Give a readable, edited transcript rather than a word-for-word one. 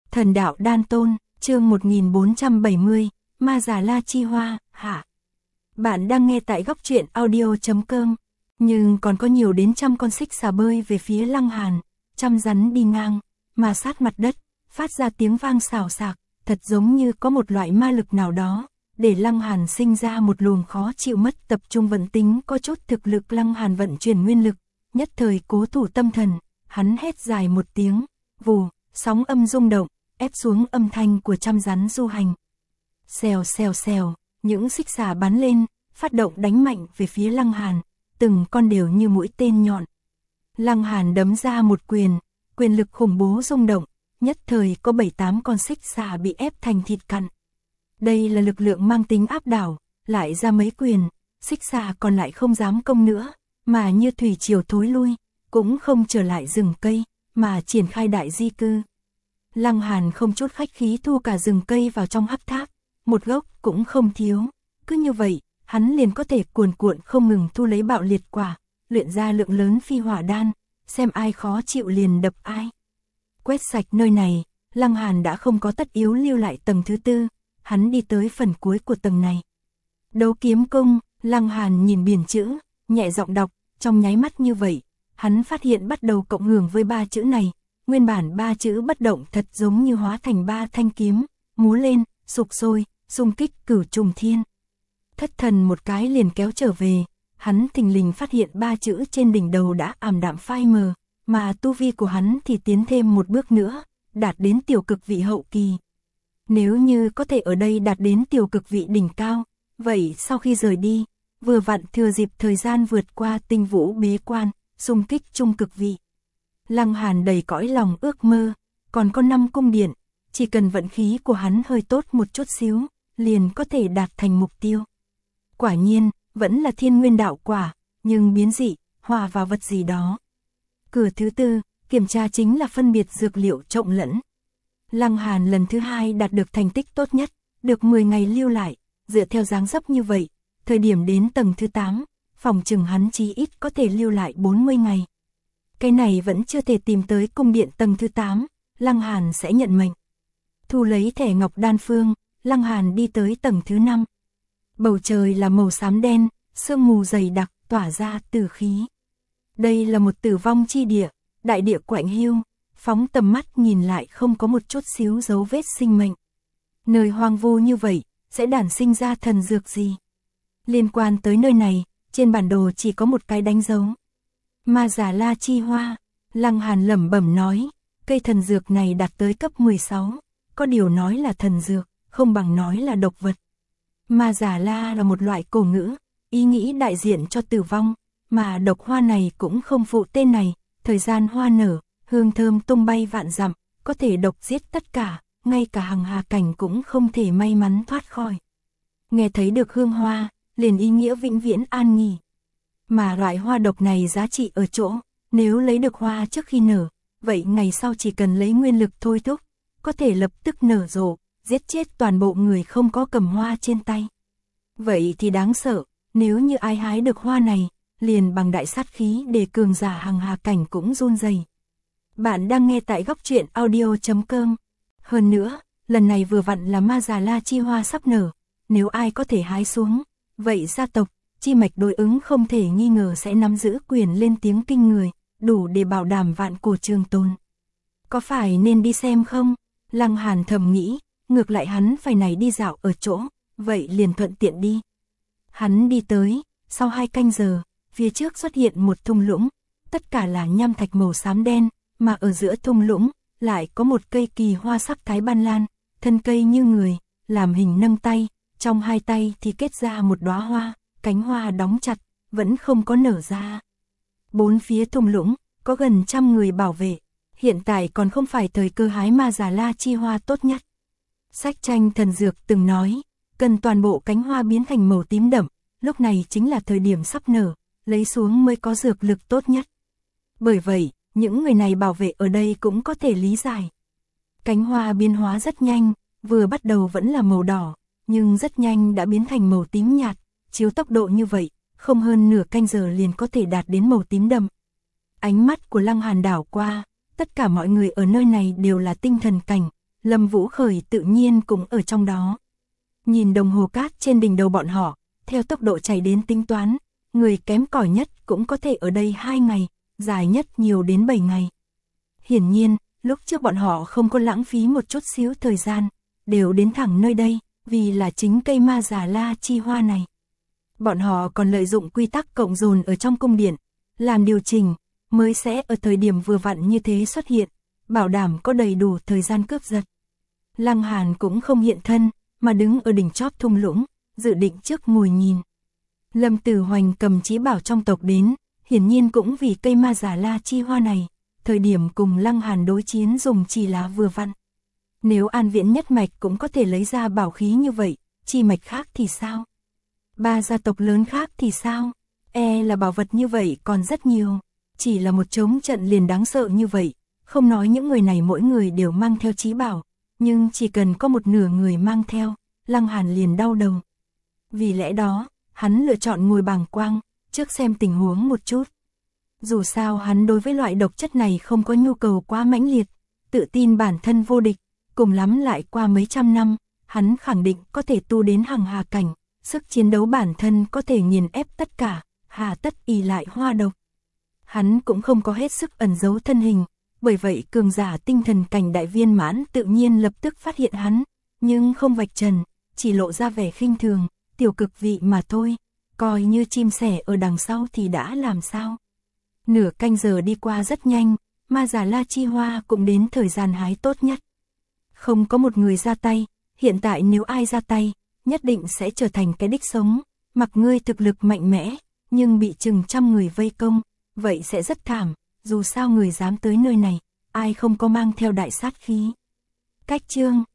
Thần đạo đan tôn, chương 1470, Ma Già La Chi Hoa, hạ. Bạn đang nghe tại góc truyện audio.com, nhưng còn có nhiều đến trăm con xích xà bơi về phía Lăng Hàn, trăm rắn đi ngang, mà sát mặt đất, phát ra tiếng vang xào xạc, thật giống như có một loại ma lực nào đó, để Lăng Hàn sinh ra một luồng khó chịu mất tập trung vận tính có chút thực lực. Lăng Hàn vận chuyển nguyên lực, nhất thời cố thủ tâm thần, hắn hét dài một tiếng, vù, sóng âm rung động, ép xuống âm thanh của trăm rắn du hành. Xèo xèo xèo, những xích xà bắn lên, phát động đánh mạnh về phía Lăng Hàn, từng con đều như mũi tên nhọn. Lăng Hàn đấm ra một quyền, quyền lực khủng bố rung động, nhất thời có 7-8 con xích xà bị ép thành thịt cặn. Đây là lực lượng mang tính áp đảo, lại ra mấy quyền, xích xà còn lại không dám công nữa, mà như thủy triều thối lui, cũng không trở lại rừng cây, mà triển khai đại di cư. Lăng Hàn không chút khách khí thu cả rừng cây vào trong hắc tháp, một gốc cũng không thiếu, cứ như vậy, hắn liền có thể cuồn cuộn không ngừng thu lấy bạo liệt quả, luyện ra lượng lớn phi hỏa đan, xem ai khó chịu liền đập ai. Quét sạch nơi này, Lăng Hàn đã không có tất yếu lưu lại tầng thứ tư, hắn đi tới phần cuối của tầng này. Đấu kiếm cung, Lăng Hàn nhìn biển chữ, nhẹ giọng đọc, trong nháy mắt như vậy, hắn phát hiện bắt đầu cộng hưởng với 3 chữ này, nguyên bản 3 chữ bất động thật giống như hóa thành 3 thanh kiếm, múa lên, sục sôi, xung kích cửu trùng thiên. Thất thần một cái liền kéo trở về, hắn thình lình phát hiện 3 chữ trên đỉnh đầu đã ảm đạm phai mờ, mà tu vi của hắn thì tiến thêm một bước nữa, đạt đến tiểu cực vị hậu kỳ. Nếu như có thể ở đây đạt đến tiểu cực vị đỉnh cao, vậy sau khi rời đi, vừa vặn thừa dịp thời gian vượt qua tinh vũ bế quan, xung kích trung cực vị. Lăng Hàn đầy cõi lòng ước mơ, còn có 5 cung điện, chỉ cần vận khí của hắn hơi tốt một chút xíu, liền có thể đạt thành mục tiêu. Quả nhiên, vẫn là thiên nguyên đạo quả, nhưng biến dị, hòa vào vật gì đó. Cửa thứ tư, kiểm tra chính là phân biệt dược liệu trộn lẫn. Lăng Hàn lần thứ 2 đạt được thành tích tốt nhất, được 10 ngày lưu lại, dựa theo dáng dấp như vậy, thời điểm đến tầng thứ 8, phòng chừng hắn chí ít có thể lưu lại 40 ngày. Cái này vẫn chưa thể tìm tới cung điện tầng thứ 8, Lăng Hàn sẽ nhận mệnh. Thu lấy thẻ ngọc đan phương, Lăng Hàn đi tới tầng thứ 5. Bầu trời là màu xám đen, sương mù dày đặc tỏa ra tử khí. Đây là một tử vong chi địa, đại địa quạnh hiu, phóng tầm mắt nhìn lại không có một chút xíu dấu vết sinh mệnh. Nơi hoang vu như vậy, sẽ đản sinh ra thần dược gì? Liên quan tới nơi này, trên bản đồ chỉ có một cái đánh dấu. Ma Già La Chi Hoa, Lăng Hàn lẩm bẩm nói, cây thần dược này đạt tới cấp 16, có điều nói là thần dược, không bằng nói là độc vật. Ma Già La là một loại cổ ngữ, ý nghĩ đại diện cho tử vong, mà độc hoa này cũng không phụ tên này, thời gian hoa nở, hương thơm tung bay vạn dặm, có thể độc giết tất cả, ngay cả hằng hà cảnh cũng không thể may mắn thoát khỏi. Nghe thấy được hương hoa, liền ý nghĩa vĩnh viễn an nghỉ. Mà loại hoa độc này giá trị ở chỗ, nếu lấy được hoa trước khi nở, vậy ngày sau chỉ cần lấy nguyên lực thôi thúc, có thể lập tức nở rộ, giết chết toàn bộ người không có cầm hoa trên tay. Vậy thì đáng sợ, nếu như ai hái được hoa này, liền bằng đại sát khí để cường giả hằng hà cảnh cũng run rẩy. Bạn đang nghe tại góc truyện audio.com. Hơn nữa, lần này vừa vặn là Ma Già La Chi Hoa sắp nở, nếu ai có thể hái xuống, vậy gia tộc, chi mạch đối ứng không thể nghi ngờ sẽ nắm giữ quyền lên tiếng kinh người, đủ để bảo đảm vạn cổ trường tồn. Có phải nên đi xem không? Lăng Hàn thầm nghĩ, ngược lại hắn phải này đi dạo ở chỗ, vậy liền thuận tiện đi. Hắn đi tới, sau 2 canh giờ, phía trước xuất hiện một thung lũng, tất cả là nham thạch màu xám đen, mà ở giữa thung lũng, lại có một cây kỳ hoa sắc thái ban lan, thân cây như người, làm hình nâng tay, trong 2 tay thì kết ra một đóa hoa, cánh hoa đóng chặt, vẫn không có nở ra. 4 phía thung lũng, có gần 100 người bảo vệ, hiện tại còn không phải thời cơ hái Ma Già La Chi Hoa tốt nhất. Sách tranh thần dược từng nói, cần toàn bộ cánh hoa biến thành màu tím đậm, lúc này chính là thời điểm sắp nở, lấy xuống mới có dược lực tốt nhất. Bởi vậy, những người này bảo vệ ở đây cũng có thể lý giải. Cánh hoa biến hóa rất nhanh, vừa bắt đầu vẫn là màu đỏ, nhưng rất nhanh đã biến thành màu tím nhạt, chiếu tốc độ như vậy, không hơn nửa canh giờ liền có thể đạt đến màu tím đậm. Ánh mắt của Lăng Hàn đảo qua, tất cả mọi người ở nơi này đều là tinh thần cảnh, Lâm Vũ Khởi tự nhiên cũng ở trong đó. Nhìn đồng hồ cát trên đỉnh đầu bọn họ, theo tốc độ chạy đến tính toán, người kém cỏi nhất cũng có thể ở đây 2 ngày, dài nhất nhiều đến 7 ngày. Hiển nhiên, lúc trước bọn họ không có lãng phí một chút xíu thời gian, đều đến thẳng nơi đây, vì là chính cây ma giả la chi hoa này. Bọn họ còn lợi dụng quy tắc cộng dồn ở trong cung điện, làm điều chỉnh, mới sẽ ở thời điểm vừa vặn như thế xuất hiện, bảo đảm có đầy đủ thời gian cướp giật. Lăng Hàn cũng không hiện thân, mà đứng ở đỉnh chóp thung lũng, dự định trước ngồi nhìn. Lâm Tử Hoành cầm chí bảo trong tộc đến, hiển nhiên cũng vì cây ma giả la chi hoa này, thời điểm cùng Lăng Hàn đối chiến dùng chỉ lá vừa vặn. Nếu An Viễn nhất mạch cũng có thể lấy ra bảo khí như vậy, chi mạch khác thì sao? 3 gia tộc lớn khác thì sao? Là bảo vật như vậy còn rất nhiều, chỉ là một trống trận liền đáng sợ như vậy, không nói những người này mỗi người đều mang theo chí bảo, nhưng chỉ cần có một nửa người mang theo, Lăng Hàn liền đau đầu. Vì lẽ đó, hắn lựa chọn ngồi bàng quang, trước xem tình huống một chút. Dù sao hắn đối với loại độc chất này không có nhu cầu quá mãnh liệt, tự tin bản thân vô địch, cùng lắm lại qua mấy trăm năm, hắn khẳng định có thể tu đến hằng hà cảnh, sức chiến đấu bản thân có thể nghiền ép tất cả, hà tất ỷ lại hoa độc. Hắn cũng không có hết sức ẩn giấu thân hình, bởi vậy cường giả tinh thần cảnh đại viên mãn tự nhiên lập tức phát hiện hắn, nhưng không vạch trần, chỉ lộ ra vẻ khinh thường, tiểu cực vị mà thôi, coi như chim sẻ ở đằng sau thì đã làm sao. Nửa canh giờ đi qua rất nhanh, ma giả la chi hoa cũng đến thời gian hái tốt nhất. Không có một người ra tay, hiện tại nếu ai ra tay, nhất định sẽ trở thành cái đích sống, mặc ngươi thực lực mạnh mẽ, nhưng bị chừng trăm người vây công, vậy sẽ rất thảm, dù sao người dám tới nơi này, ai không có mang theo đại sát khí. Cách chương